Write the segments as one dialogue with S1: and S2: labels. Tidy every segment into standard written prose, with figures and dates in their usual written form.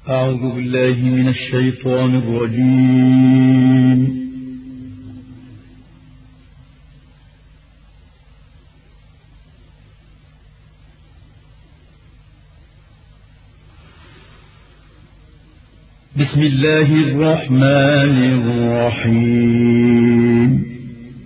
S1: أعوذ بالله من الشيطان الرجيم. بسم الله الرحمن الرحيم.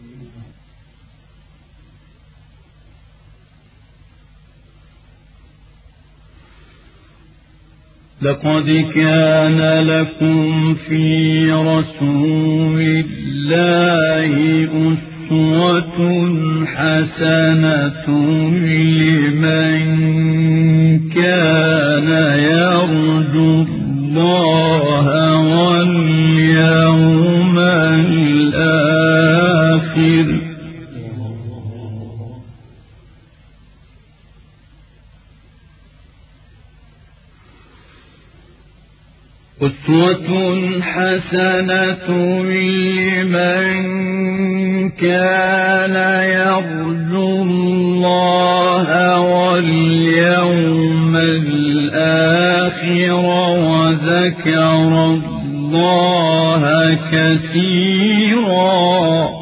S1: لقد كان لكم في رسول الله أسوة حسنة لمن كان يرجو الله واليوم الآخر أسوة حسنة لمن كان يرجو الله واليوم الآخر وذكر الله كثيرا.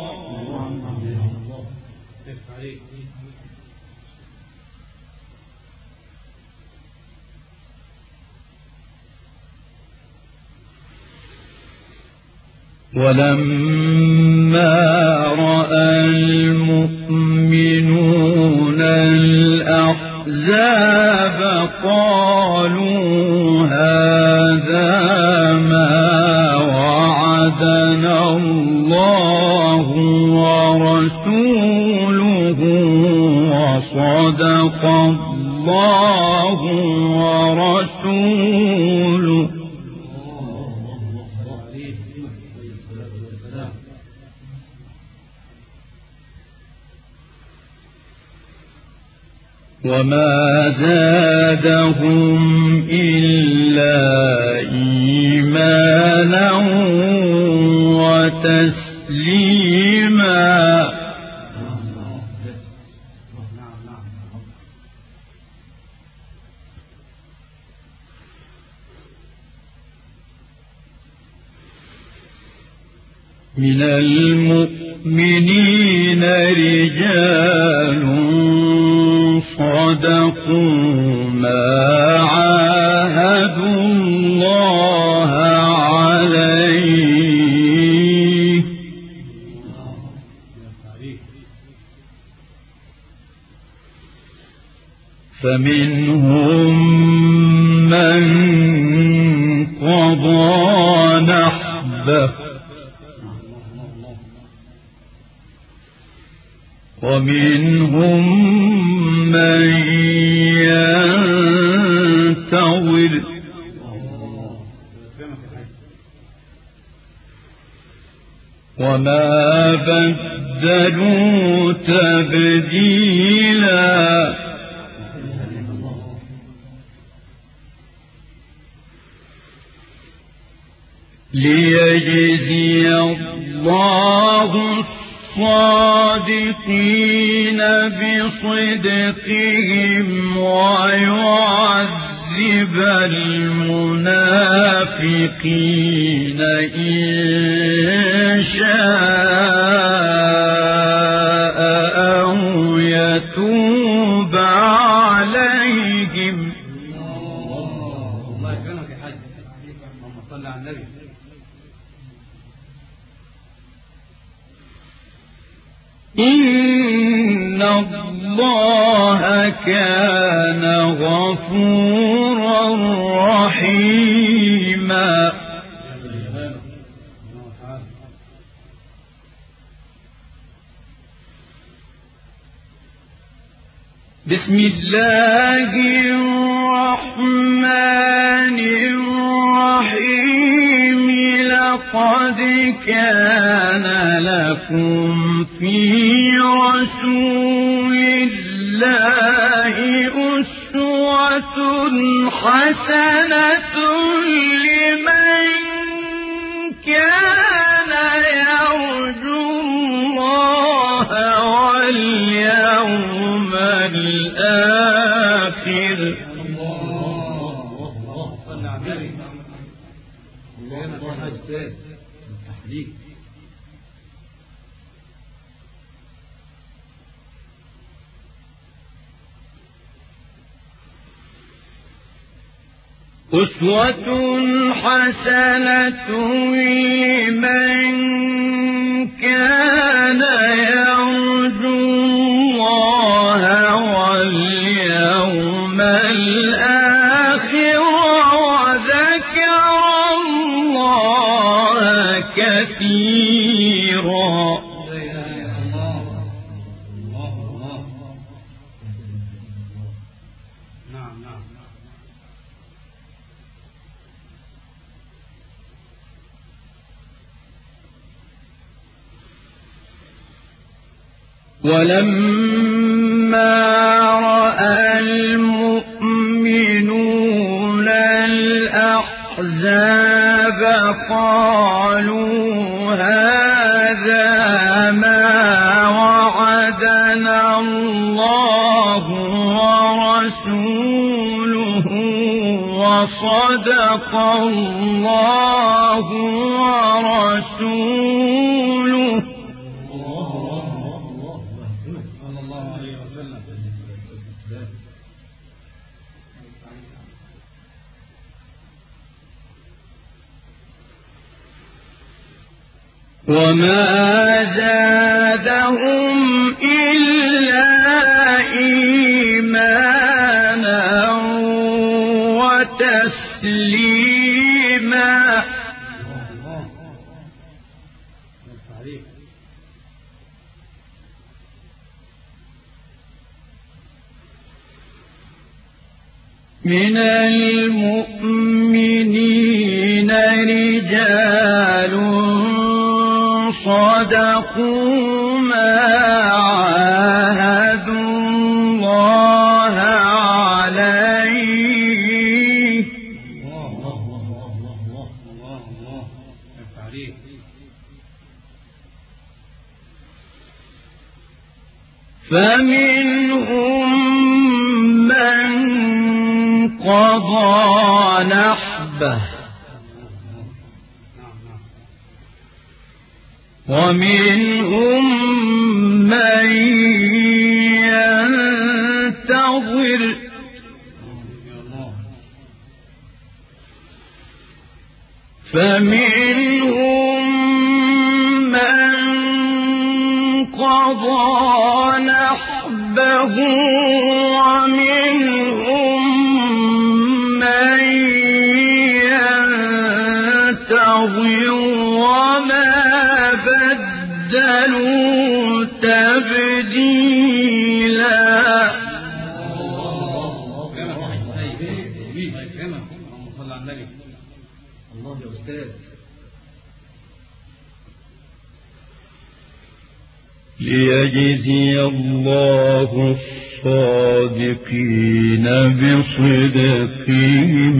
S1: ولما رأى المؤمنون الأحزاب قالوا هذا ما وعدنا الله ورسوله وصدق الله ورسوله وما زادهم إلا إيمانا وتسليما. من المؤمنين رجال صدقوا ما عاهدوا الله عليه فمنهم من قضى نحبه ومنهم من ينتظر وما بدلوا تبديلا. ليجزي الله الصادقين بصدقهم ويعذب المنافقين إن شاء أو يتوب عليهم.
S2: الله يكرمك يا حاج. اللهم صل على النبي.
S1: إن الله كان غفورا رحيما. بسم الله الرحمن الرحيم. لقد كان لكم في رسول الله أسوة حسنة لمن كان يرجو الله واليوم الآخر
S2: الله أستاذ التحريك.
S1: أسوة حسنة لمن كان يرجو الله واليوم الآخر وذكر الله كثيرا. ولما رأى المؤمنون الأحزاب قالوا هذا ما وعدنا الله ورسوله وصدق الله ورسوله وما زادهم إلا إيمانا وتسليما. من المؤمنين رجال صدقوا ما عاهدوا الله عليه فمنهم من قضى نحبه ومنهم من ينتظر فمنهم من قضى نحبه ومنهم من ينتظر وما بدلوا تبديلا. ليجزي الله الصادقين بصدقهم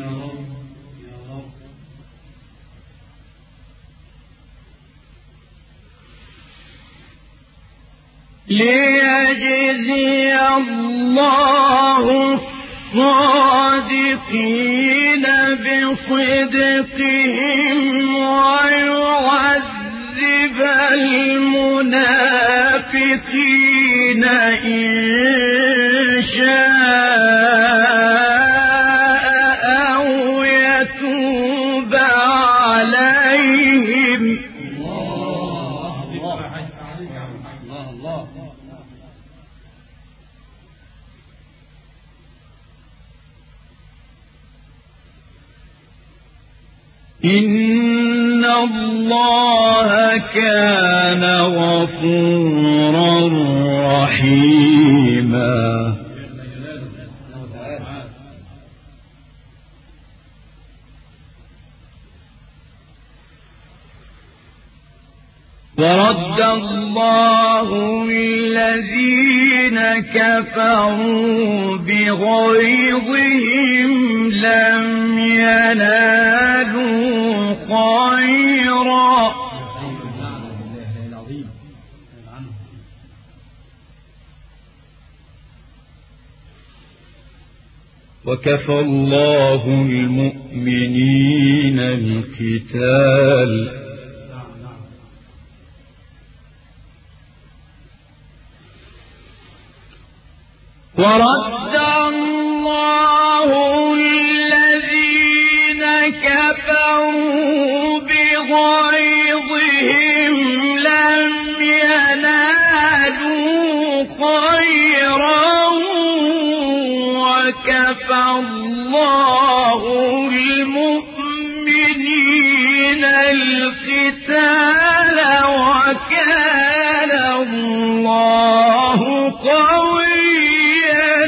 S1: ليجزي الله الصادقين بصدقهم ويعذب المنافقين إن شاء أو يتوب عليهم. إن الله كان غفورا رحيما. ورد الله الذين كفروا بغيظهم لم ينالوا خيرا وكفى الله المؤمنين القتال ورد الله الذين كفروا بغيظهم لم ينالوا خيرا وكفى الله المؤمنين القتال وكان الله قويا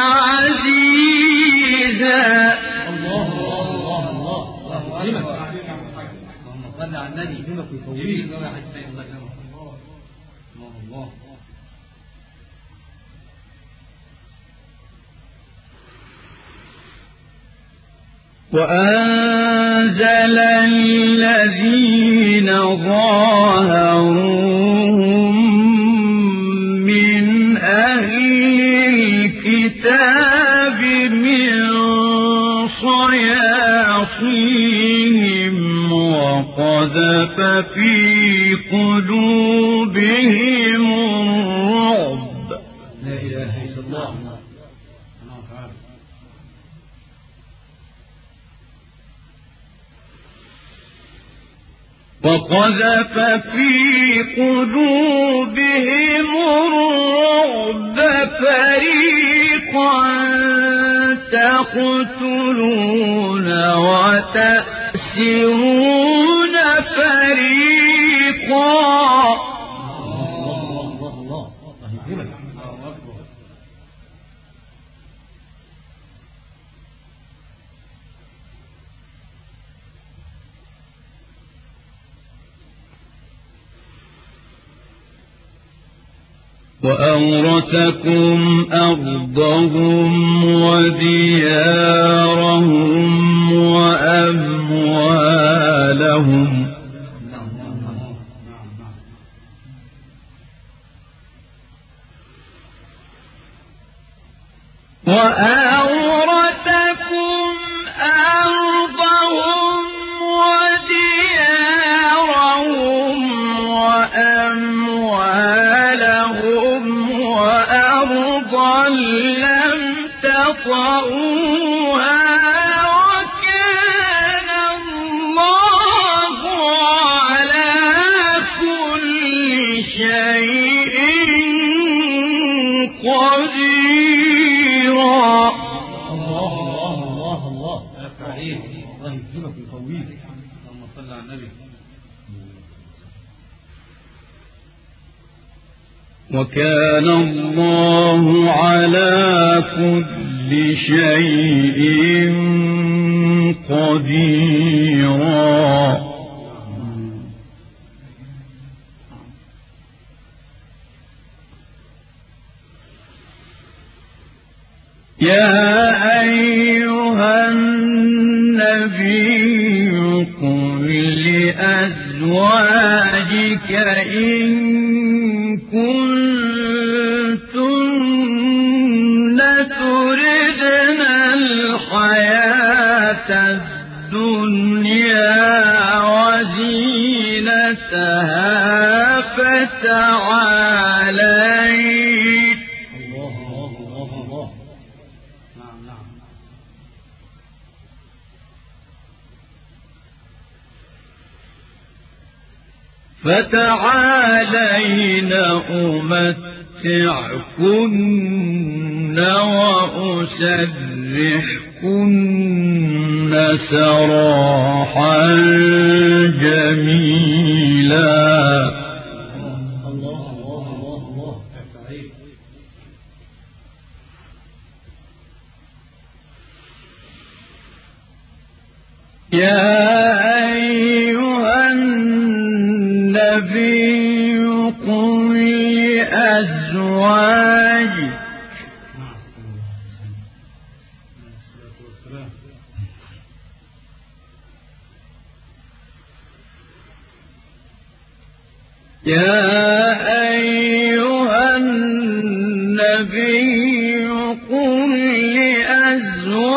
S1: عزيزا.
S2: الله الله الله الله اللهم صل على النبي يهمك ويطويل الله الله.
S1: وأنزل الذين ظاهروهم من أهل الكتاب من صياصيهم وقذف في قلوبهم الرعب.
S2: لا إله إلا الله.
S1: وقذف في قلوبهم الرعب فريقا تقتلون وتأسرون فريقا. وأورثكم أرضهم وديارهم وأموالهم وأرضا لم تطئوها وكان الله على كل شيء قديرا.
S2: الله الله الله الله. الله يكرمك ويقويك. اللهم صل على النبي.
S1: وكان الله على كل شيء قديرا. يا أيها النبي قل لأزواجك إن كنتن تردن الحياة الدنيا وزينتها فتعالين فتعالين أمتعكن وأسرحكن سراحا جميلا. يا أيها النبي قل لأزواجك يا أيها النبي قل لأزواجك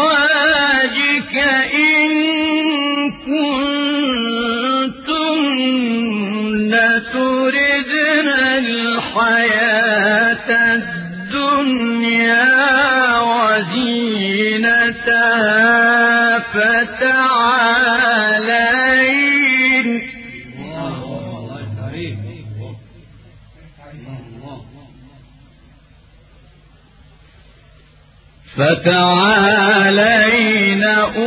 S1: الدنيا وزينتها فتعالين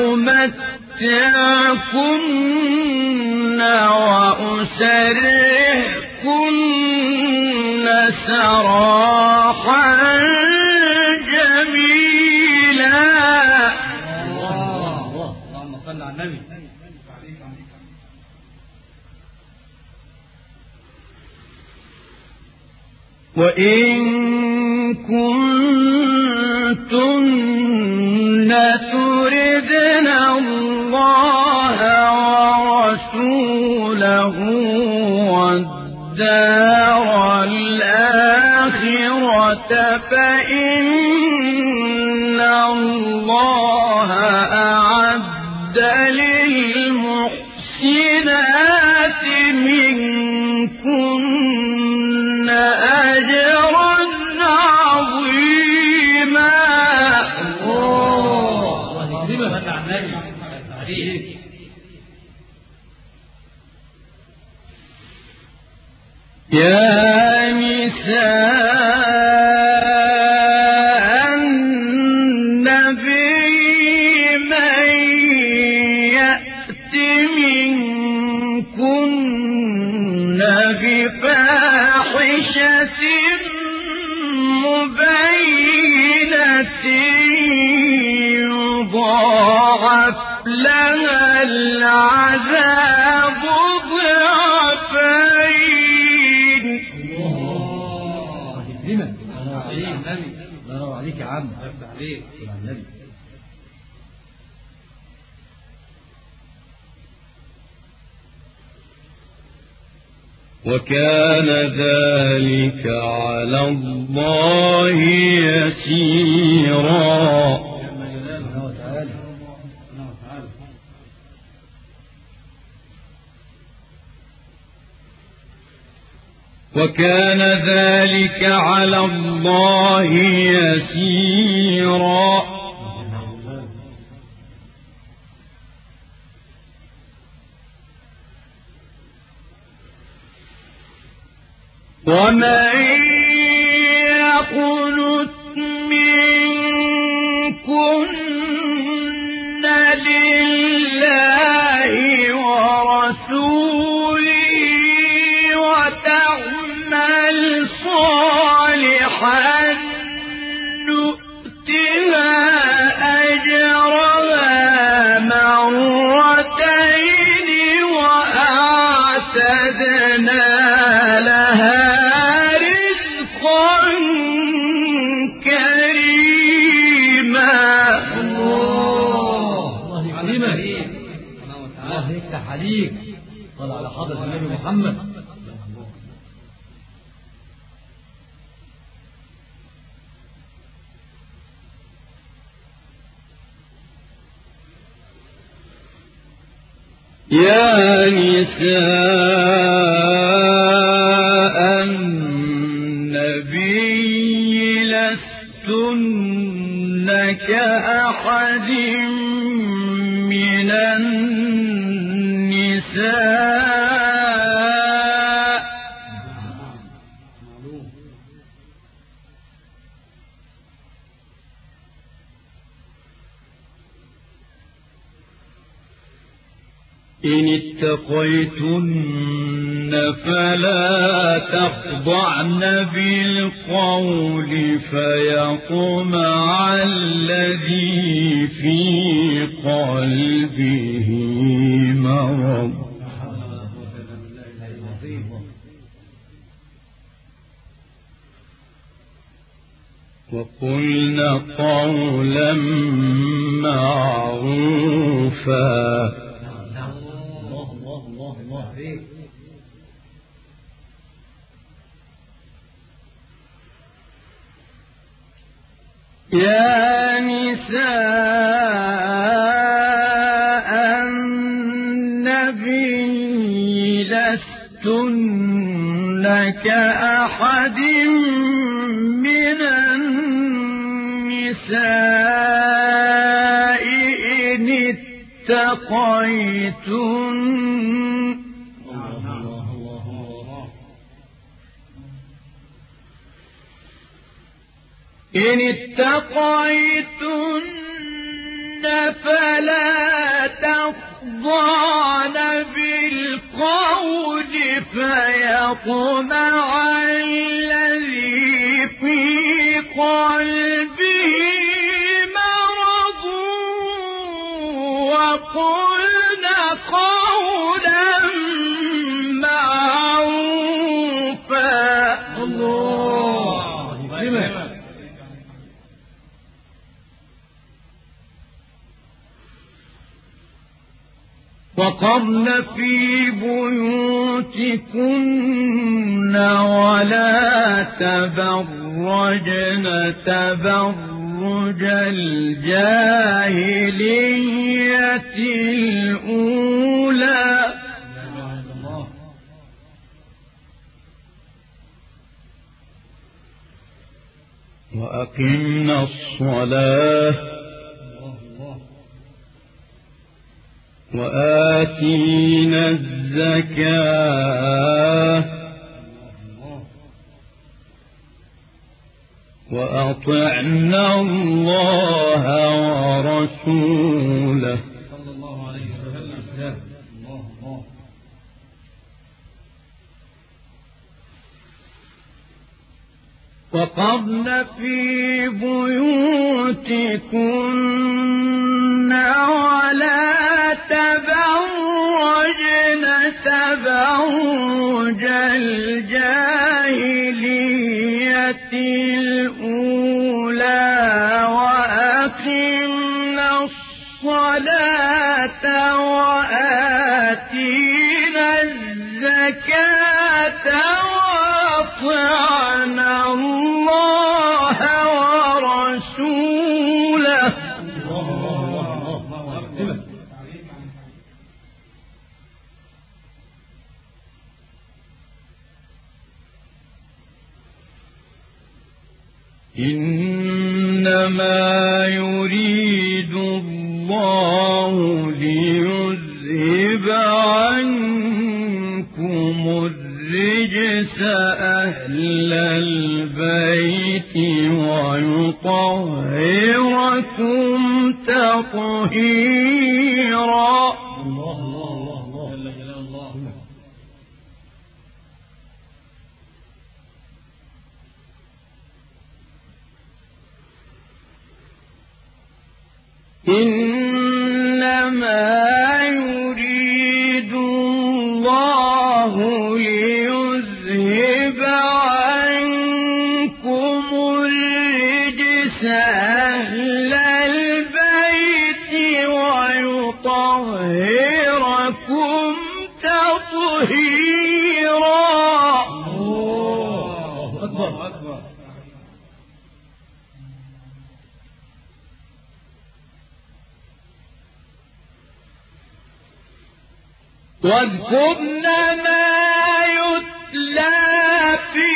S1: أمتعكن وأسرحكن سراحا جميلا.
S2: اللهم صل على النبي.
S1: وإن كنتن تردن الله ورسوله والدار الآخرة فإن الله أعد للمحسنات منكن أجرا عظيما. يا نساء النبي من يأت منكن بفاحشة مبينة يضاعف لها العذاب ضعفين.
S2: الله عليك يا عم.
S1: وكان ذلك على الله يسيرا. وكان ذلك على الله يسيرا. ومن يقنت منكن لله ورسوله وتعمل صالحا نؤتها أجرها مرتين وأعتدنا لها رزقا كريما.
S2: الله يفتح عليك. صل على حضرة النبي محمد.
S1: يا نساء النبي لستن كأحد من النساء إن اتقيتن فلا تخضعن بالقول فيطمع الذي في قلبه مرض وقلن قولا معروفا. يا نساء النبي لستن كأحد النساء إن اتقيتن فلا تخضعن بالقول فيطمع الذي في قلبه مرض وقلن قولا معروفا.
S2: الله
S1: وقرن في بيوتكن ولا تبرجن تبرج الجاهلية الأولى وأقمنا الصلاة وآتينا الزكاة وأطعنا الله ورسوله
S2: صلى الله عليه وسلم.
S1: وقرن في بيوتكن ولا تبرجن تبرج الجاهلية الأولى وأقمنا الصلاة وآتينا الزكاة وأطعنا الله ورسوله. إنما يريد الله ليذهب عنكم الرجس أهل البيت ويطهركم تطهيرا. إنما يريد الله ليذهب عنكم الرجس أهل البيت ويطهركم تطهيرا.
S2: الله أكبر.
S1: واذكرن ما يتلى في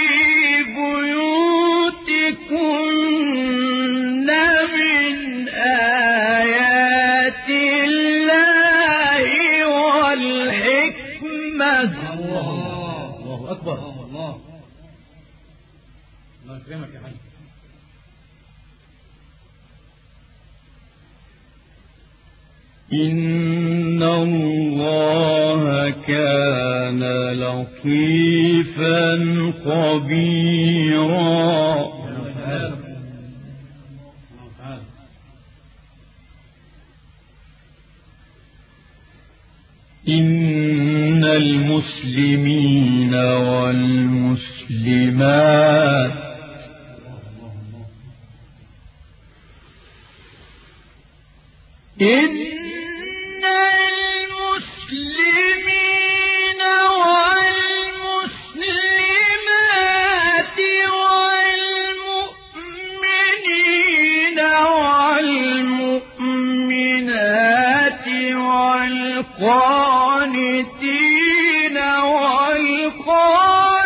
S1: بيوتكن من آيات الله والحكمة.
S2: الله أكبر. الله يكرمك يا حاج.
S1: إن الله كان لطيفا خبيرا. إن المسلمين والمسلمات إن المسلمين والمسلمات والمؤمنين والمؤمنات والقانتين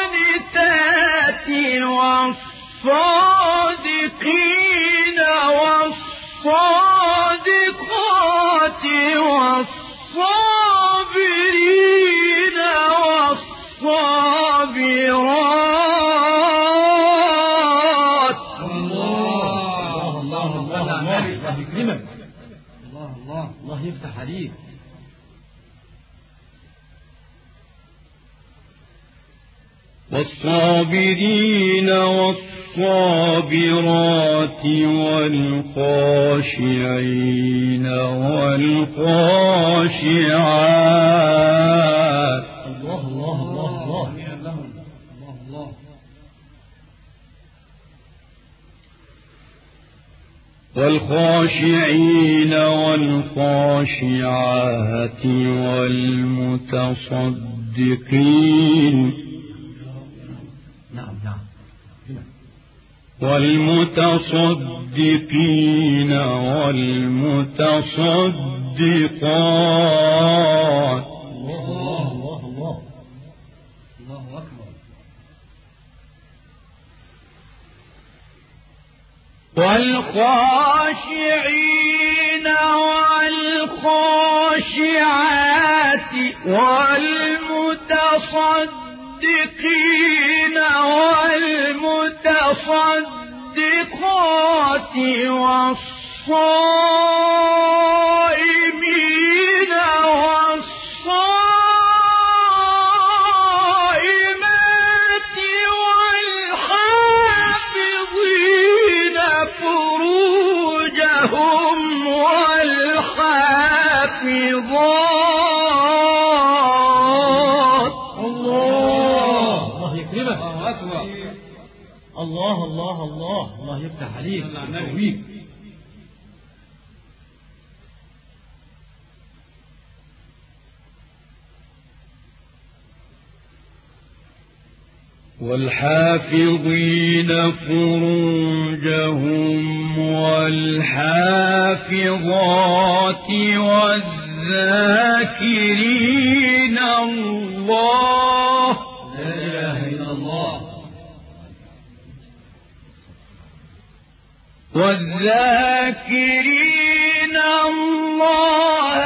S1: والقانتات والصادقين
S2: يفتح عليك.
S1: والصابرين والصابرات والخاشعين والخاشعات.
S2: الله الله الله الله الله الله.
S1: والخاشعين والخاشعات والمتصدقين والمتصدقين والمتصدقات.
S2: الله الله الله الله أكبر.
S1: والخاشعين والخاشعات والمتصدقين والمتصدقات والصائمين والصائمات والحافظين فروجهم والحافظات.
S2: الله يكرمك. الله أكبر. الله الله الله الله يفتح عليك ويقويك.
S1: والحافظين فروجهم والحافظات والذاكرين الله.
S2: لا إله إلا الله.
S1: والذاكرين الله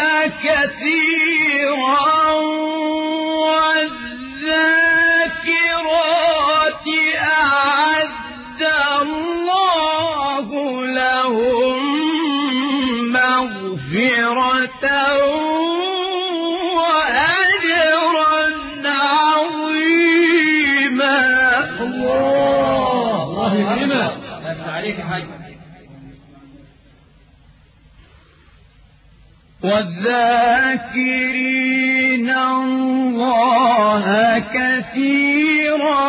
S1: كثيرا والذاكرات أعد الله لهم مغفرة وأجرا عظيما.
S2: الله يكرمك. يفتح عليك يا حاج.
S1: والذاكرين الله كثيرا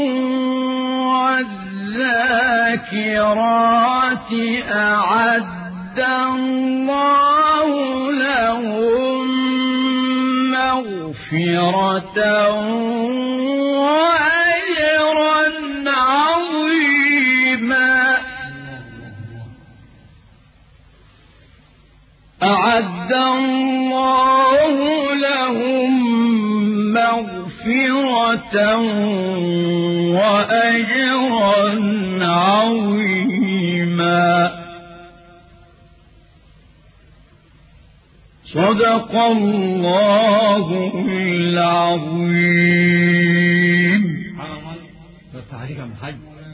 S1: والذاكرات أعد الله لهم مغفرة وأجرا عظيما. أعد الله لهم مغفرة وأجرا عظيما. صدق الله العظيم.
S2: يفتح عليك يا محمد.